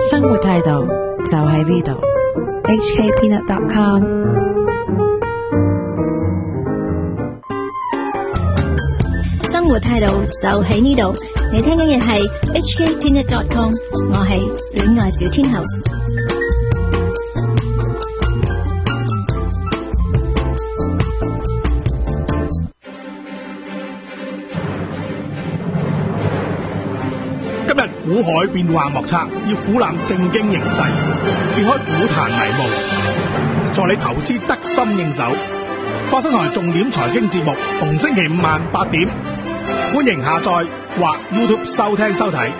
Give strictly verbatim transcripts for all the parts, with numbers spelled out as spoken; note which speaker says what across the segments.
Speaker 1: 生活態度就喺呢度。
Speaker 2: H K Peanut dot com
Speaker 3: 生活態度就喺呢度。你聽緊嘅係 H K Peanut dot com， 我係戀愛小天后。
Speaker 4: 今日股海變幻莫測，要俯覽正經形勢，揭開股壇迷霧，助你投資得心應手。花生台重點財經節目，逢星期五晚八點，歡迎下載或 YouTube 收聽收睇。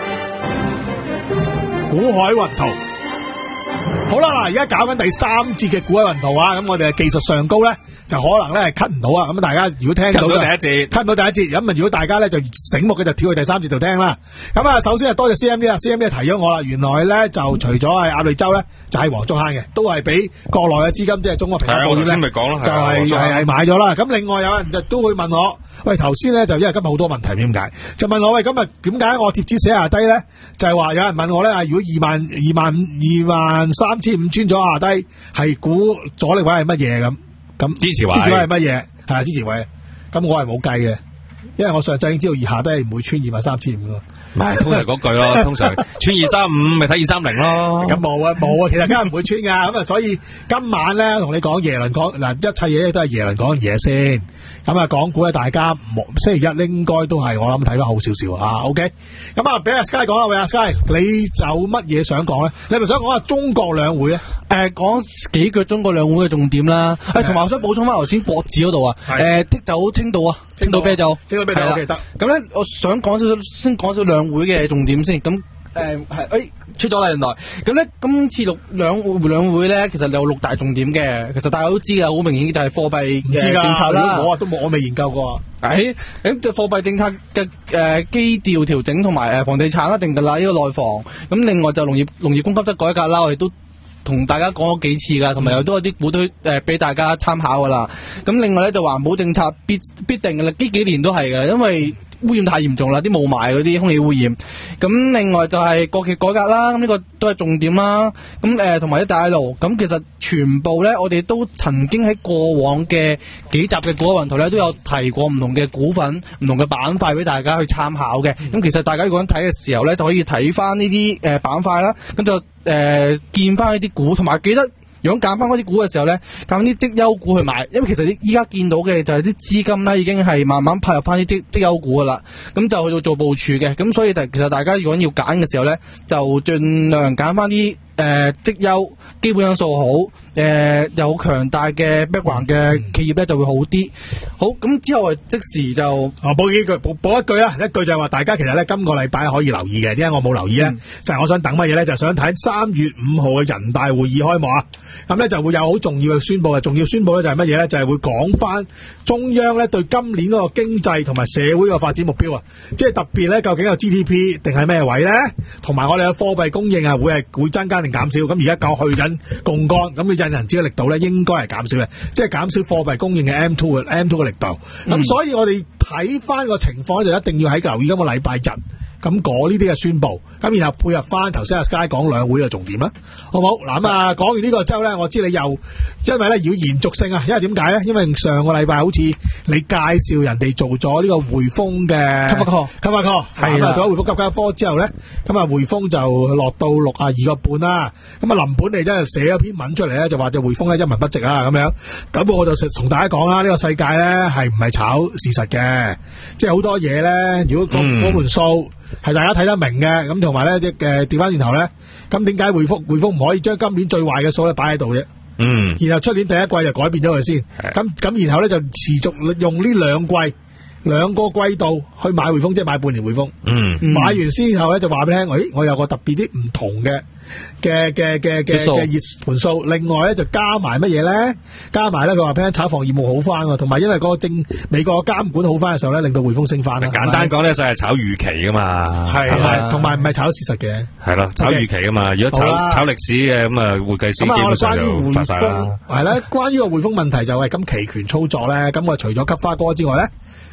Speaker 4: 股海雲圖，好啦，而家搞緊第三節嘅股海雲圖啊，咁我哋嘅技術上高咧，就可能咧係 cut 唔到啊！咁大家如果聽到
Speaker 5: cut 唔到第一節
Speaker 4: cut 唔到第一節，咁啊如果大家咧就醒目嘅就跳去第三節度聽啦。咁啊，首先係多謝 C M D 啦 ，C M D 提咗我啦，原來咧就除咗係鴨脷洲咧，就係黃竹坑嘅，都係俾國內嘅資金，即係中國平安保險咧，
Speaker 5: 先咪講咯，
Speaker 4: 就係係係買咗啦。咁另外有人就都會問我，喂，頭先咧就因為今日好多問題，點解？就問我喂，今日點解我貼紙寫下低咧？就係話有人問我咧，如果二萬二萬二萬三千五穿咗下低，係估阻力位係乜嘢咁？咁
Speaker 5: 支持位，
Speaker 4: 支持位係乜嘢？係啊，支持位。咁我係冇計嘅，因為我上晝已經知道以下低係唔會穿二萬三千五咯。
Speaker 5: 唔係，通常嗰句咯，通常穿二三五咪睇二三零咯。
Speaker 4: 咁冇啊冇啊，其實梗係唔會穿噶。咁啊，所以今晚咧同你講耶倫講嗱，一切嘢都係耶倫講嘢先。咁啊，港股咧，大家星期一應該都係我諗睇得好少少啊。OK，咁啊，俾阿 Sky 講啦，喂阿 Sky，你就乜嘢想講咧？你係咪想講下中國兩會咧？
Speaker 6: 誒，講幾句中國兩會嘅重點啦。誒，同埋我想補充翻頭先國指嗰度啊。誒，剔走青島啊，青島啤酒，
Speaker 4: 青島啤酒 OK 得。
Speaker 6: 咁咧，我想講少少，先講少兩會嘅重點先。咁誒係誒出咗啦，原來咁咧，今次六兩會兩會咧，其實有六大重點嘅。其實大家都知嘅，好明顯就係貨幣嘅政策啦。
Speaker 4: 我啊都冇，我未研究過。
Speaker 6: 喺咁就貨幣政策嘅誒基調調整同埋誒房地產一定㗎啦，呢個內房。咁另外就農業農業供給側改革啦，我哋都同大家講咗幾次噶，同埋又都有啲股推誒俾大家參考噶啦。咁另外咧就環保政策必必定嘅啦，呢幾年都係嘅，因為污染太嚴重啦，啲霧霾嗰啲空氣污染。咁另外就係國企改革啦，咁呢個都係重點啦。咁誒同埋一帶一路，咁其實全部咧我哋都曾經喺過往嘅幾集嘅股海雲圖咧都有提過唔同嘅股份、唔同嘅板塊俾大家去參考嘅。咁其實大家如果睇嘅時候咧，就可以睇翻呢啲誒板塊啦，咁就誒、呃、見翻呢啲股，同埋記得如果揀翻嗰啲股嘅時候咧，揀翻啲績優股去買，因為其實依家見到嘅就係啲資金咧已經係慢慢派入翻啲績績優股噶啦，咁就去到做部署嘅。咁所以其實大家如果要揀嘅時候咧，就盡量揀翻啲誒績優、基本因素好、誒、呃、有強大嘅 background 嘅企業咧就會好啲。好，咁之後即時就
Speaker 4: 啊補幾句，補補一句啦，一句就係話大家其實咧今個禮拜可以留意嘅，點解我冇留意咧？嗯、就係我想等乜嘢咧？就係、想睇三月五號嘅人大會議開幕啊！咁咧就會有好重要嘅宣佈嘅，重要宣佈咧就係乜嘢咧？就係、係、會講翻中央咧對今年嗰個經濟同埋社會嘅發展目標啊！即係特別咧，究竟有 G D P 定係咩位咧？同埋我哋嘅貨幣供應啊，會係會增加定減少？咁而家夠去緊槓桿，咁嘅印銀紙嘅力度咧應該係減少嘅，即係減少貨幣供應嘅 M two 嘅 M two 嘅力度。咁、嗯、所以我哋睇翻個情況就一定要喺留意今個禮拜日。咁講呢啲嘅宣佈，咁然後配合翻頭先阿 Sky 講兩會嘅重點啦，好唔好？嗱咁啊，講完呢個之後咧，我知你又因為咧要延續性啊，因為點解咧？因為上個禮拜好似你介紹人哋做咗呢個匯豐嘅 cover call，cover call 係啦，做咗匯豐 cover call 之後咧，咁啊匯豐就落到六啊二個半啦，咁啊林本利真係寫咗篇文出嚟咧，就話隻匯豐咧一文不值啊咁樣，咁我就同大家講啦，呢、這個世界咧係唔係炒事實嘅，即係好多嘢咧，如果嗰嗰盤數。嗯係大家睇得明嘅，咁同埋咧啲誒調翻轉頭咧，咁點解匯豐匯豐唔可以將今年最壞嘅數咧擺喺度啫？嗯，然後出年第一季就改變咗佢先，咁咁然後咧就持續用呢兩季兩個季度去買匯豐，即係買半年匯豐。嗯，買完之後咧就話俾你聽，誒，我有個特別啲唔同嘅嘅嘅嘅嘅嘅熱盤數，另外咧就加埋乜嘢咧？加埋咧佢話俾你聽炒房業務好翻，同埋因為嗰個政美國監管好翻嘅時候咧，令到匯豐升翻啦。
Speaker 5: 簡單講咧就係炒預期噶嘛，係
Speaker 4: 同埋同埋唔係炒事實嘅，係咯，炒預期噶嘛。如果炒炒歷史嘅咁啊，會計師基本上就發晒啦。係啦，關於個匯豐問題就係咁期權操作咧，咁我除咗吸花哥之外咧。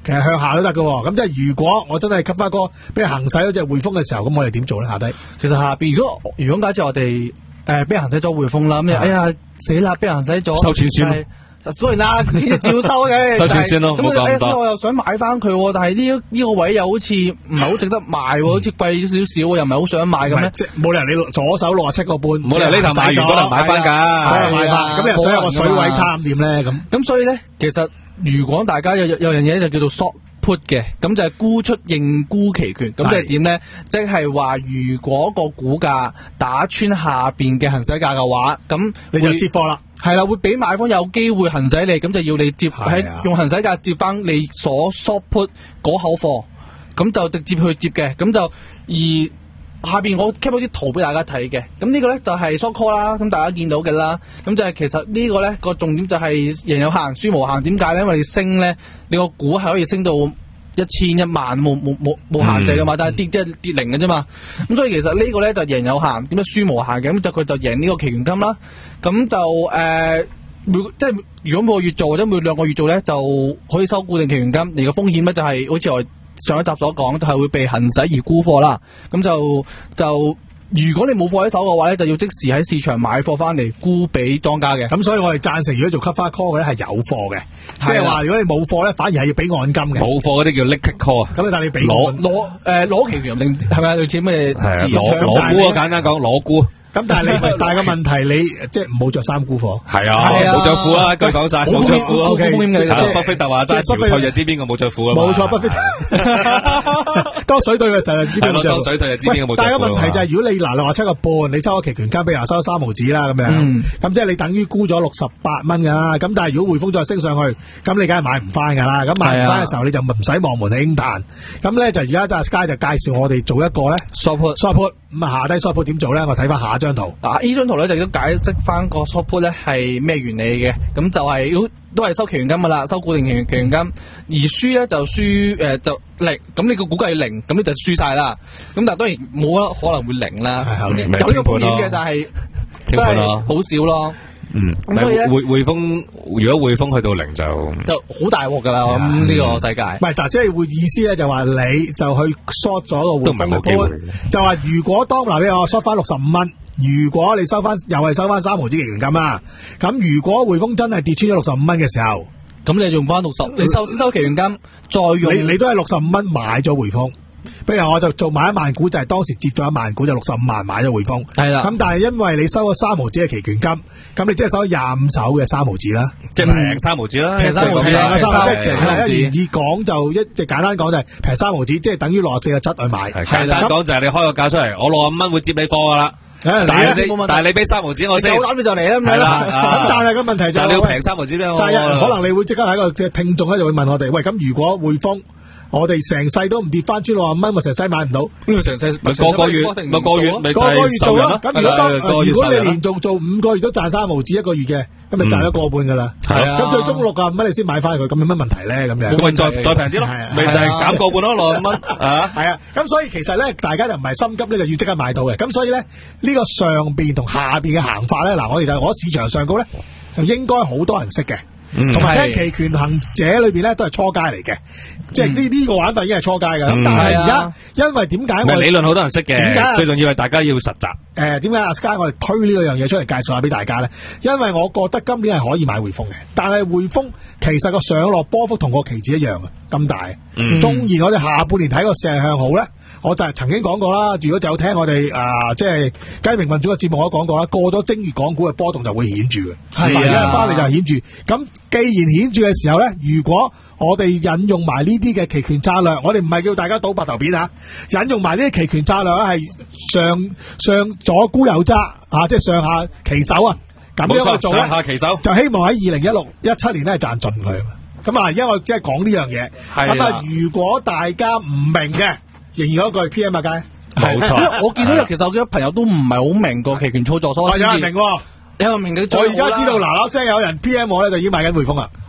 Speaker 4: 其實向下都得㗎。咁即係如果我真係吸翻哥俾人行使咗隻匯豐嘅時候，咁我哋點做咧？下低
Speaker 6: 其實下邊如果如果假設我哋誒俾人行使咗匯豐啦，咁哎呀死啦，俾人行使咗
Speaker 5: 收錢先咯。
Speaker 6: 當然啦，錢照收嘅，
Speaker 5: 收錢先咯，
Speaker 6: 咁
Speaker 5: 冇咁多。
Speaker 6: 我又想買翻佢，但係呢呢個位又好似唔係好值得賣，好似貴少少，又唔係好想買咁咧。
Speaker 4: 即係冇理由你左手六十七個半，
Speaker 5: 冇理由呢頭買完嗰頭買翻㗎，
Speaker 4: 係啊，咁你又想有個水位差咁點咧？咁
Speaker 6: 咁所以咧，其實如果大家有有樣嘢就叫做 short put 嘅，咁就係沽出認沽期權，咁即係點咧？即係話如果個股價打穿下邊嘅行使價嘅話，咁
Speaker 4: 你就接貨啦。
Speaker 6: 係啦，會俾買方有機會行使你，咁就要你接喺用行使價接翻你所 short put 嗰口貨，咁就直接去接嘅，咁就而下邊我 keep 咗啲圖俾大家睇嘅，咁呢個咧就係 short call 啦，咁大家見到嘅啦，咁就係其實呢個咧個重點就係贏有限，輸無限，點解咧？因為你升咧，你個股係可以升到一千一萬冇冇冇冇限制噶嘛，嗯、但係跌即係跌零嘅啫嘛。咁所以其實呢個咧就贏有限，點解輸無限嘅？咁就佢就贏呢個期權金啦。咁就誒、呃、每即係如果每個月做或者每兩個月做咧，就可以收固定期權金。而個風險咧就係、是、好似我上一集所講，就係、是、會被行使而沽貨啦。咁就就。如果你冇貨喺手嘅話咧，就要即時喺市場買貨翻嚟沽俾莊家嘅。
Speaker 4: 咁所以我哋贊成，如果做 cover call 嘅咧係有貨嘅，即係話如果你冇貨咧，反而係要俾按金嘅。
Speaker 5: 冇貨嗰啲叫 liquid call 啊。
Speaker 4: 咁但係你俾
Speaker 6: 攞攞誒攞期權定係咪類似咩字？
Speaker 5: 攞攞沽啊，簡單講攞沽。咁
Speaker 4: 但係你但係個問題，你即係唔好着衫沽貨。
Speaker 5: 係啊，冇着褲啊，一句講晒，冇着褲啊。
Speaker 4: O K，
Speaker 5: 巴菲特話齋，潮退就知邊個冇着褲啊。
Speaker 4: 冇錯，巴菲特多水退嘅時候就知邊個冇着褲。多水退就知邊個冇着褲。但係個問題就係，如果你嗱六十七個半，你收咗期權金，比如話收咗三毫紙啦，咁樣，咁即係你等於沽咗六十八蚊噶啦。咁但係如果匯豐再升上去，咁你梗係買唔翻噶啦。咁買唔翻嘅時候，你就唔使望門興嘆。咁咧就而家就 Sky 就介紹我哋做一個咧
Speaker 6: short put
Speaker 4: short put。咁啊下低 short put 點做咧？我睇翻下一張圖。
Speaker 6: 嗱，呢張圖咧就都解釋翻個 short put 咧係咩原理嘅。咁就係、是、都係收期權金噶啦，收固定期權期權金。而輸咧就輸誒、呃、就零，咁你個估計係零，咁你就輸晒啦。咁但係當然冇可能會零啦，有呢個風險嘅，但係真係好少咯。
Speaker 5: 嗯，咁所以咧，匯匯豐如果匯豐去到零就
Speaker 6: 就好大鑊噶啦，咁呢個世界。
Speaker 4: 唔係，就即係會意思咧，就話你就去 short 咗個匯豐嘅 put，就話如果當嗱你我 short 翻六十五蚊，如果你收翻又係收翻三毫子期權金啊，咁如果匯豐真係跌穿咗六十五蚊嘅時候，
Speaker 6: 咁你用翻六十，你收先收期權金，再用
Speaker 4: 你你都係六十五蚊買咗匯豐。譬如我就做買一萬股，就係、是、當時接咗一萬股就六十五萬買咗匯豐，係啦。咁但係因為你收咗三毫子嘅期權金，咁你即係收咗廿五手嘅三毫子啦，
Speaker 5: 即係平三毫子啦，
Speaker 6: 平三毫子，平三毫子。
Speaker 4: 一願意講就一即係簡單講就係平三毫子，即係等於六十四個七去買。
Speaker 5: 簡單講就係你開個價出嚟，我六十五蚊會接你貨噶啦。但係你但係你俾三毫子我先，
Speaker 6: 我諗你就嚟啦咁樣啦。
Speaker 4: 咁但係個問題就係
Speaker 5: 你要平三毫子俾我。
Speaker 4: 但係可能你會即刻喺個聽眾咧就會問我哋，喂，咁如果匯豐我哋成世都唔跌翻穿六十蚊，咪成世買唔到。
Speaker 6: 咁成世
Speaker 5: 咪個個月咪個月咪
Speaker 4: 個個月做咯。咁如果當如果你連續做五個月都賺三毫紙一個月嘅，咁咪賺咗個半噶啦。係啊。咁最終六十五蚊你先買翻佢，咁有乜問題咧？咁樣。
Speaker 5: 咁咪再再平啲咯。咪就係減個半咯，六十五蚊啊。
Speaker 4: 係啊。咁所以其實咧，大家就唔係心急咧，就要即刻買到嘅。咁所以咧，呢個上邊同下邊嘅行法咧，嗱，我哋就我市場上高咧，就應該好多人識嘅。同埋咧，期權行者裏邊咧都係初階嚟嘅，即係呢呢個玩法已經係初階嘅。咁、嗯、但係而家因為點解我
Speaker 5: 理論好多人識嘅？點解最重要係大家要實習？誒、
Speaker 4: 呃，點解阿 Sky 我哋推呢個樣嘢出嚟介紹下俾大家咧？因為我覺得今年係可以買匯豐嘅，但係匯豐其實個上落波幅同個期指一樣嘅咁大。嗯，縱然我哋下半年睇個勢向好咧，我就係曾經講過啦。如果就有聽我哋啊、呃，即係雞鳴民主嘅節目，我都講過啦。過咗正月港股嘅波動就會顯著嘅，係啊，翻嚟就係顯著咁。既然顯著嘅時候咧，如果我哋引用埋呢啲嘅期權策略，我哋唔係叫大家賭白頭片啊，引用埋呢啲期權策略咧，係上上左沽右揸啊，即係上下其手啊，咁樣去做咧，
Speaker 5: 上下其手就
Speaker 4: 希望喺二零一六一七年咧賺盡佢。咁啊，而家我即係講呢樣嘢。咁啊，如果大家唔明嘅，仍然嗰句 P M 啊，街
Speaker 5: 冇錯。
Speaker 6: 我見到有其實我嘅朋友都唔係好明個期權操作，所以先至
Speaker 4: 明。有人明嘅，我而家知道嗱嗱聲有人 P M 我咧，就已經買緊匯豐啦。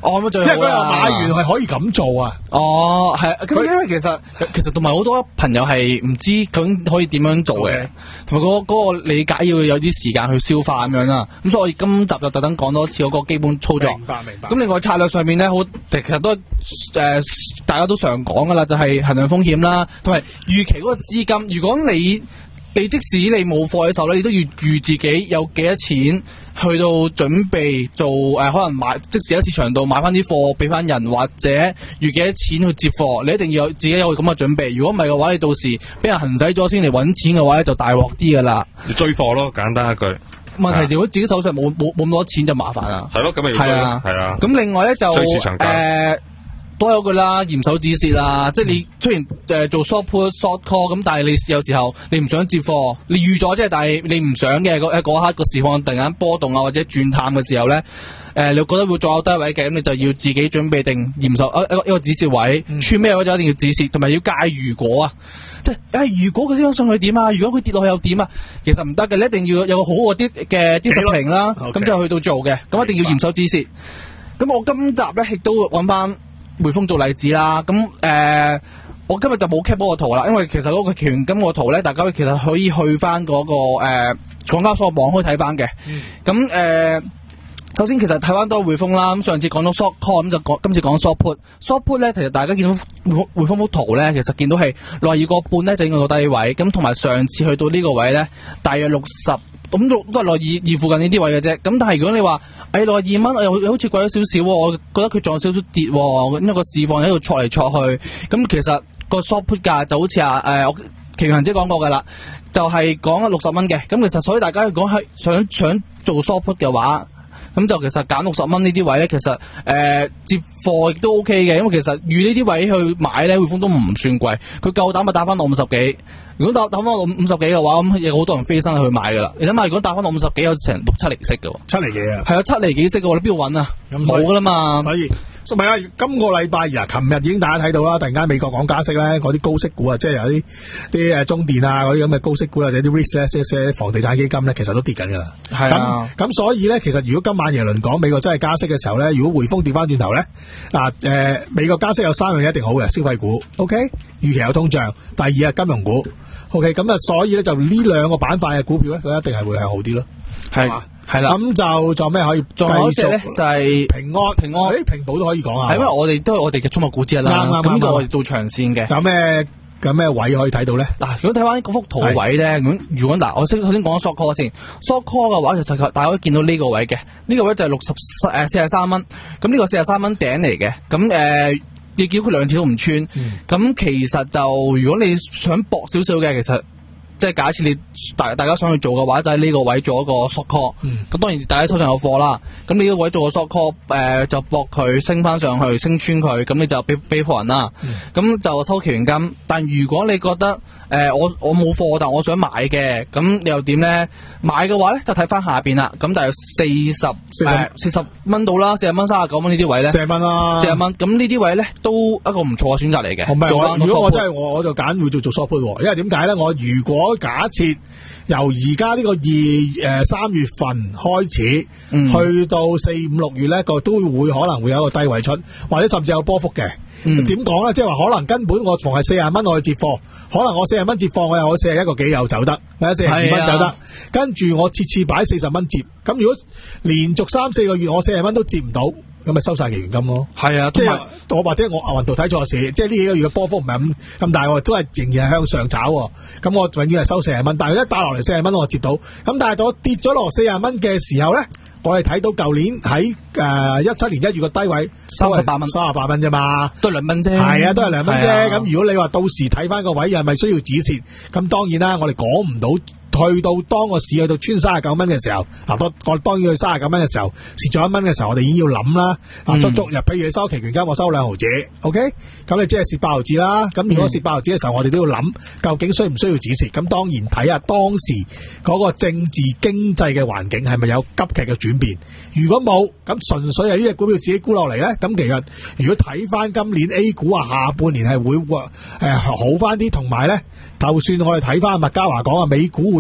Speaker 6: 哦，咁最好啦。
Speaker 4: 因為佢話買完係可以咁做啊。
Speaker 6: 哦，係，咁因為其實其實同埋好多朋友係唔知究竟可以點樣做嘅，同埋嗰嗰個理解要有啲時間去消化咁樣啦。咁所以我今集就特登講多次嗰個基本操作。
Speaker 4: 明白明白。
Speaker 6: 咁另外策略上面咧，好其實都誒、呃、大家都常講噶啦，就係、是、衡量風險啦，同埋預期嗰個資金。如果你你即使你冇貨嘅時候咧，你都要預自己有幾多錢去到準備做誒、呃，可能買即時喺市場度買翻啲貨俾翻人，或者預幾多錢去接貨，你一定要有自己有咁嘅準備。如果唔係嘅話，你到時俾人行使咗先嚟揾錢嘅話咧，就大鑊啲噶啦。
Speaker 5: 你追貨咯，簡單一句。
Speaker 6: 問題如果自己手上冇冇冇咁多錢就麻煩啦。
Speaker 5: 係咯，咁咪要追咯，係啊。
Speaker 6: 咁另外咧就
Speaker 5: 追市場價。
Speaker 6: 呃都有句啦，嚴守止蝕啦，即係你雖然誒、呃、做 short put short call 咁，但係你有時候你唔想接貨，你預咗即係，但係你唔想嘅嗰嗰刻個市況突然間波動啊，或者轉淡嘅時候咧，誒、呃、你覺得會再有低位嘅，咁你就要自己準備定嚴守一一個一個止蝕位，嗯、穿咩位就一定要止蝕，同埋要介如果啊，即係誒如果佢升上去點啊，如果佢跌落去又點啊，其實唔得嘅，你一定要有個好啲嘅啲實評啦，咁 Okay. 就去到做嘅，咁一定要嚴守止蝕。咁我今集咧亦都揾翻匯豐做例子啦，咁誒、呃，我今日就冇 cap 嗰個圖啦，因為其實嗰個期權金個圖咧，大家其實可以去翻嗰、那個誒、呃、港交所網可以睇翻嘅。咁誒、嗯呃，首先其實睇翻多匯豐啦，咁上次講到 short call，咁就講今次講 short put。short put 咧，其實大家見到匯匯豐幅圖咧，其實見到係六十二個半咧就應該到低位，咁同埋上次去到呢個位咧，大約六十。咁都都係落二二附近呢啲位嘅啫，咁但係如果你話誒落二蚊，又好似貴咗少少，我覺得佢仲有少少跌，因為個市況喺度挫嚟挫去，咁其實個 short put 價就好似啊誒，我奇雲姐講過噶啦，就係講六十蚊嘅，咁其實所以大家如果係想想做 short put 嘅話，咁就其實揀六十蚊呢啲位咧，其實誒、呃、接貨亦都 OK 嘅，因為其實預呢啲位去買咧，匯豐都唔算貴，佢夠膽咪打翻到五十幾。如果打打翻到五十幾嘅話，咁有好多人飛身去買噶啦。你諗下，如果打翻到五十幾，有成六七厘息嘅，
Speaker 4: 七厘幾啊？係
Speaker 6: 啊，七厘幾息嘅，你邊度揾啊？冇噶啦嘛。所以，
Speaker 4: 唔係啊，今個禮拜啊，琴日已經大家睇到啦。突然間美國講加息咧，嗰啲高息股啊，即係有啲啲誒中電啊嗰啲咁嘅高息股或者啲 risk 咧，即係房地產基金咧，其實都跌緊噶啦。係啊。咁咁所以咧，其實如果今晚耶倫講美國真係加息嘅時候咧，如果匯豐調翻轉頭咧，嗱、呃、誒美國加息有三樣嘢一定好嘅，消費股 OK， 預期有通脹，第二係金融股。OK， 咁啊，所以咧就呢兩個板塊嘅股票咧，佢一定係會向好啲咯，係嘛？係啦，咁就仲有咩可以？仲有一隻咧就係平安，平安，誒，平保都可以講啊。係因為我哋都係我哋嘅寵物股之一啦。啱啱咁呢個我哋到長線嘅。有咩有咩位可以睇到咧？嗱，如果睇翻嗰幅圖位咧，咁如果嗱，我先頭先講 short call 先 ，short call 嘅話，其實大家可以見到呢個位嘅，呢個位就係六十誒四十三蚊，咁呢個四十三蚊頂嚟嘅，咁誒。你叫佢兩次都唔穿，咁、嗯、其實就如果你想搏少少嘅，其實即係假設你大大家想去做嘅話，就喺、是、呢個位做一個 short call。咁、嗯、當然大家手上有貨啦，咁你呢個位做個 short call，誒、呃、就搏佢升翻上去，升穿佢，咁你就俾俾貨人啦。咁、嗯、就收期權金。但如果你覺得誒、呃、我我冇貨，但我想買嘅，咁你又點咧？買嘅話咧就睇翻下邊啦。咁大約四十誒四十蚊到啦，四十蚊三十九蚊呢啲位咧，四十蚊啦，四十蚊。咁呢啲位咧都一個唔錯嘅選擇嚟嘅。唔係，如果我真係我我就揀會做做 short put，因為點解咧？我如果假設由而家呢個二誒三月份開始，嗯、去到四五六月咧，個都會可能會有一個低位出，或者甚至有波幅嘅。點講咧？即係話可能根本我逢係四十蚊我去接貨，可能我四十蚊接貨，我又可以四十一個幾又走得，或者四十二蚊走得。啊、跟住我次次擺四十蚊接，咁如果連續三四個月我四十蚊都接唔到，咁咪收晒期權金咯。係啊，即係我或者我亞運圖睇錯市，即係呢幾個月嘅波幅唔係咁咁大，都係仍然係向上炒。咁我永遠係收四十蚊，但係一打落嚟四十蚊我接到，咁但係到跌咗落四十蚊嘅時候咧，我哋睇到舊年喺誒一七年一月嘅低位三十八蚊，三十八蚊啫嘛，都係兩蚊啫。係啊，都係兩蚊啫。咁、啊、如果你話到時睇翻個位，又係咪需要止蝕？咁當然啦，我哋講唔到。去到當個市去到穿三十九蚊嘅時候，嗱，我當然去三十九蚊嘅時候，蝕咗一蚊嘅時候，我哋已經要諗啦。啊、嗯，足足日，譬如你收期權金，我收兩毫子 ，OK，咁你即係蝕八毫子啦。咁如果蝕八毫子嘅時候，我哋都要諗究竟需唔需要止蝕。咁當然睇下當時嗰個政治經濟嘅環境係咪有急劇嘅轉變。如果冇，咁純粹係呢隻股票自己沽落嚟咧，咁其實如果睇翻今年 A 股啊，下半年係會誒、呃、好翻啲，同埋咧，就算我哋睇翻麥嘉華講啊，美股會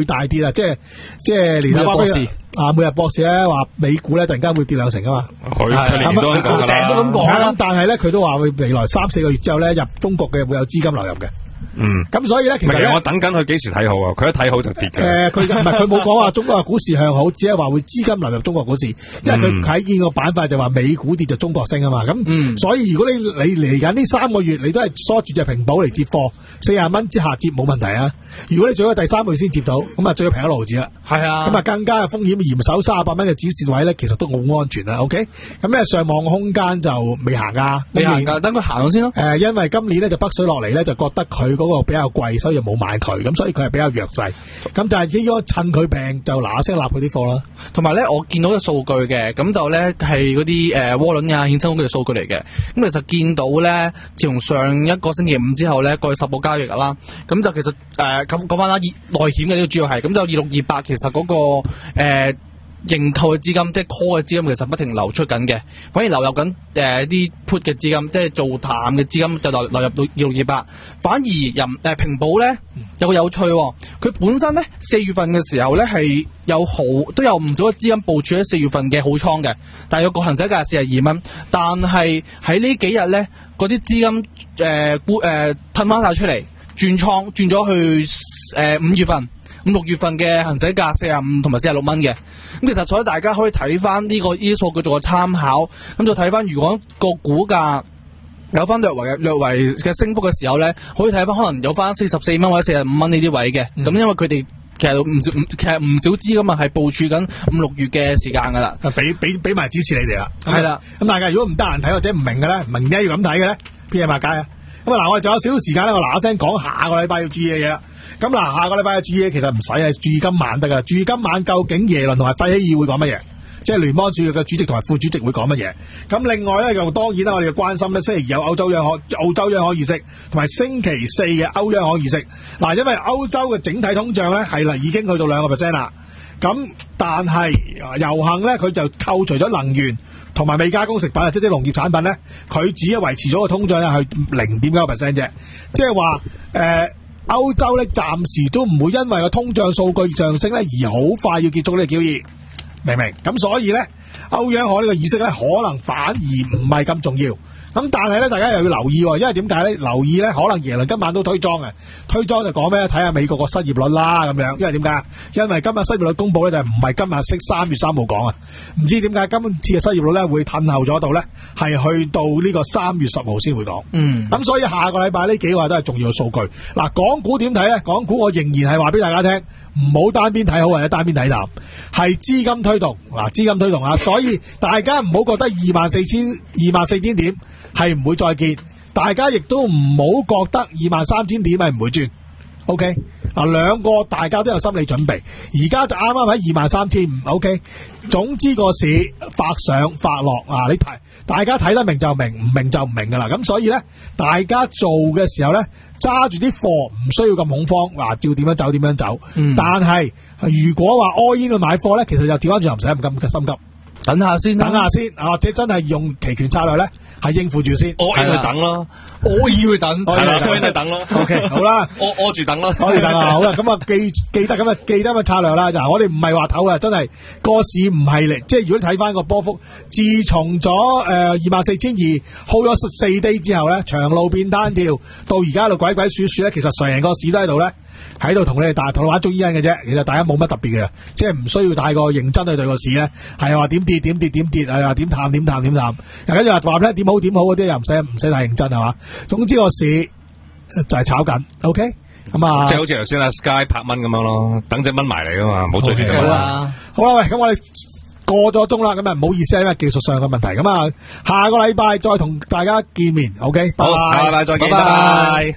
Speaker 4: 會大跌啊！即係即係連阿博士啊，每日博士咧話美股咧突然間會跌兩成啊嘛，
Speaker 5: 佢佢年都咁講
Speaker 6: 成日都咁講啦。
Speaker 4: 但係咧佢都話會未來三四個月之後咧入中國嘅會有資金流入嘅。
Speaker 5: 嗯，咁
Speaker 4: 所以咧，其實
Speaker 5: 我等緊佢幾時睇好啊？佢一睇好就跌嘅。誒、
Speaker 4: 呃，佢唔係佢冇講話中國嘅股市向好，只係話會資金流入中國股市，因為佢睇見個板塊就話美股跌就中國升啊嘛。咁、嗯，所以如果你你嚟緊呢三個月你都係梳住隻平保嚟接貨，四十蚊之下接冇問題啊。如果你最好第三個月先接到，咁啊最好平一毫子啦。係啊，咁啊更加嘅風險嚴守三十八蚊嘅止蝕位咧，其實都好安全啦。OK，咁咧上望空間就未行噶，
Speaker 6: 未行噶，等佢行咗先咯。
Speaker 4: 誒、呃，因為今年咧就北水落嚟咧，就覺得佢嗰個比較貴，所以就冇買佢，咁所以佢係比較弱勢。咁就係應該趁佢病就嗱嗱聲立佢啲貨啦。
Speaker 6: 同埋咧，我見到嘅數據嘅，咁就咧係嗰啲誒窩輪啊、衍生工具嘅數據嚟嘅。咁其實見到咧，自從上一個星期五之後咧，過去十個交易日啦，咁就其實誒咁講翻啦，內險嘅呢個主要係，咁就二六二八其實嗰、那個誒。呃認購嘅資金，即係 call 嘅資金，其實不停流出緊嘅，反而流入緊誒啲 put 嘅資金，即係做淡嘅資金就流流入到二六二八。反而人誒、呃、平保咧有個有趣、哦，佢本身咧四月份嘅時候咧係有好都有唔少嘅資金部署喺四月份嘅好倉嘅，但係個行使價係四十二蚊，但係喺呢幾日咧嗰啲資金誒沽誒褪翻晒出嚟，轉倉轉咗去誒五、呃、月份。五六月份嘅行使價四十五同埋四十六蚊嘅，咁其實所以大家可以睇翻呢個呢啲數據做個參考，咁就睇翻如果個股價有翻略為略為嘅升幅嘅時候咧，可以睇翻可能有翻四十四蚊或者四十五蚊呢啲位嘅，咁、嗯、因為佢哋其實唔少其實唔少資金啊係部署緊五六月嘅時間噶啦，
Speaker 4: 俾俾俾埋指示你哋啦，
Speaker 6: 係啦，
Speaker 4: 咁大家如果唔得閒睇或者唔明嘅咧，唔明點解要咁睇嘅咧，邊嘢賣街啊？咁啊嗱，我哋仲有少少時間咧，我嗱嗱聲講下個禮拜要注意嘅嘢。咁嗱，下個禮拜嘅注意其實唔使啊，注意今晚得噶。注意今晚究竟耶倫同埋費希爾會講乜嘢？即係聯邦儲備嘅主席同埋副主席會講乜嘢？咁另外咧，又當然啦，我哋要關心咧，星期二有歐洲央行、澳洲央行議息，同埋星期四嘅歐央行議息。嗱，因為歐洲嘅整體通脹咧係啦，已經去到兩個 percent 啦。咁但係遊行咧，佢就扣除咗能源同埋未加工食品啊，即係啲農業產品咧，佢只係維持咗個通脹咧係零點九個 percent 啫。即係話誒。呃歐洲咧暫時都唔會因為個通脹數據上升咧而好快要結束呢個交易，明唔明？咁所以咧，歐央行呢個議息咧可能反而唔係咁重要。咁但係咧，大家又要留意，因為點解咧？留意咧，可能耶倫今晚都推莊嘅，推莊就講咩？睇下美國個失業率啦，咁樣。因為點解？因為今日失業率公布咧就唔係今日識三月三號講啊，唔知點解今次嘅失業率咧會褪後咗度咧，係去到呢個三月十號先會講。嗯。咁所以下個禮拜呢幾個都係重要嘅數據。嗱，港股點睇咧？港股我仍然係話俾大家聽，唔好單邊睇好或者單邊睇淡，係資金推動。嗱，資金推動啊，所以大家唔好覺得二萬四千二萬四千點係唔會再見，大家亦都唔好覺得二萬三千點係唔會轉。OK，嗱，兩個大家都有心理準備，而家就啱啱喺二萬三千五。OK，總之個市發上發落啊，你睇大家睇得明就明，唔明就唔明噶啦。咁所以咧，大家做嘅時候咧，揸住啲貨唔需要咁恐慌，嗱、啊，照點樣走點樣走。嗯、但係如果話 all in 去買貨咧，其實就調翻轉又唔使咁心急。
Speaker 6: 等下先，
Speaker 4: 等下先，或者真係用期權策略咧，係應付住先。
Speaker 5: 我要去等咯，
Speaker 6: 我要去等，
Speaker 5: 係啦，我要去等咯。
Speaker 4: O K，好啦，
Speaker 5: 我我住等咯，
Speaker 4: 可以等啊，好啦，咁啊記記得咁啊記得咁嘅策略啦。嗱，我哋唔係話唞啊，真係個市唔係嚟，即係如果你睇翻個波幅，自從咗誒二萬四千二 hold 咗四 day 之後咧，長路變單調，到而家喺度鬼鬼祟祟咧，其實成個市都喺度咧。喺度同你哋大同玩中醫因嘅啫，其實大家冇乜特別嘅，即係唔需要太過認真去對個市咧，係話點跌點跌點跌，係話點淡點淡點淡，又跟住話話咧點好點好嗰啲又唔使唔使太認真係嘛，總之個市就係炒緊 ，OK， 咁啊，
Speaker 5: 即係好似頭先阿 Sky 拍蚊咁樣咯，等隻蚊埋嚟噶嘛，唔好追住隻蚊啦。
Speaker 4: 好啦，喂，咁我哋過咗鐘啦，咁啊唔好意思，因為技術上嘅問題，咁啊下個禮拜再同大家見面 ，OK， 拜拜，
Speaker 5: 下個禮拜再見，拜拜。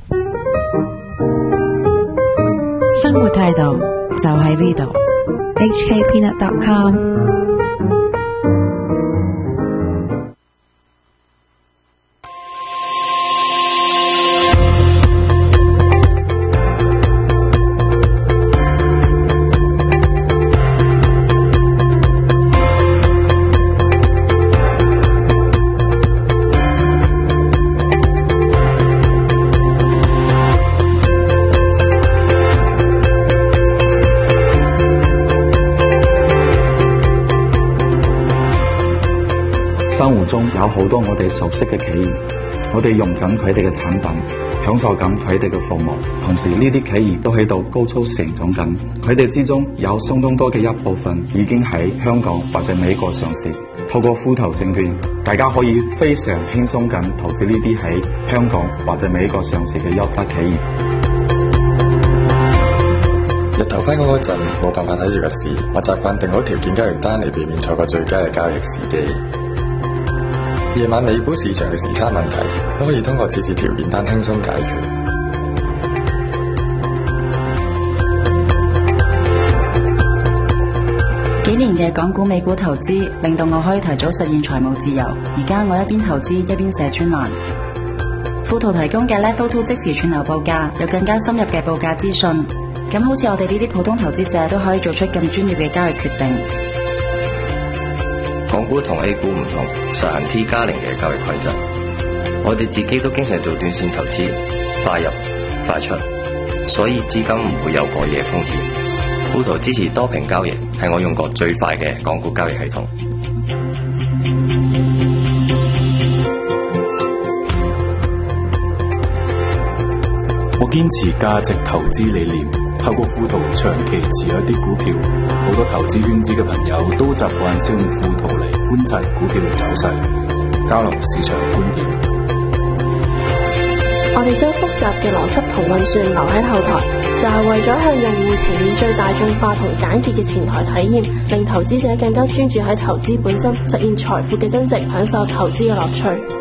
Speaker 1: 生活態度就喺呢度
Speaker 2: H K Peanut dot com
Speaker 7: 中有好多我哋熟悉嘅企業，我哋用緊佢哋嘅產品，享受緊佢哋嘅服務，同時呢啲企業都喺度高速成長緊，佢哋之中有相當多嘅一部分已經喺香港或者美國上市。透過富途證券，大家可以非常輕鬆咁投資呢啲喺香港或者美國上市嘅優質企業。
Speaker 8: 日頭翻工嗰陣冇辦法睇住個市，我習慣定好條件交易單嚟避免錯過最佳嘅交易時機。夜晚美股市場嘅時差問題都可以通過設置條件單輕鬆解決。
Speaker 9: 幾年嘅港股美股投資令到我可以提早實現財務自由。而家我一邊投資一邊寫專欄。富途提供嘅 Level Two 即時串流報價，有更加深入嘅報價資訊。咁好似我哋呢啲普通投資者都可以做出咁專業嘅交易決定。
Speaker 10: 港股同 A 股唔同，實行 T 加零嘅交易規則。我哋自己都經常做短線投資，快入快出，所以資金唔會有過夜風險。富途支持多屏交易，係我用過最快嘅港股交易系統。
Speaker 11: 我堅持價值投資理念，透過富途長期持有一啲股票，好多投資圈子嘅朋友都習慣使用富途嚟觀察股票走勢，交流市場觀點。
Speaker 12: 我哋將複雜嘅邏輯同運算留喺後台，就係為咗向用戶呈現最大眾化同簡潔嘅前台體驗，令投資者更加專注喺投資本身，實現財富嘅增值，享受投資嘅樂趣。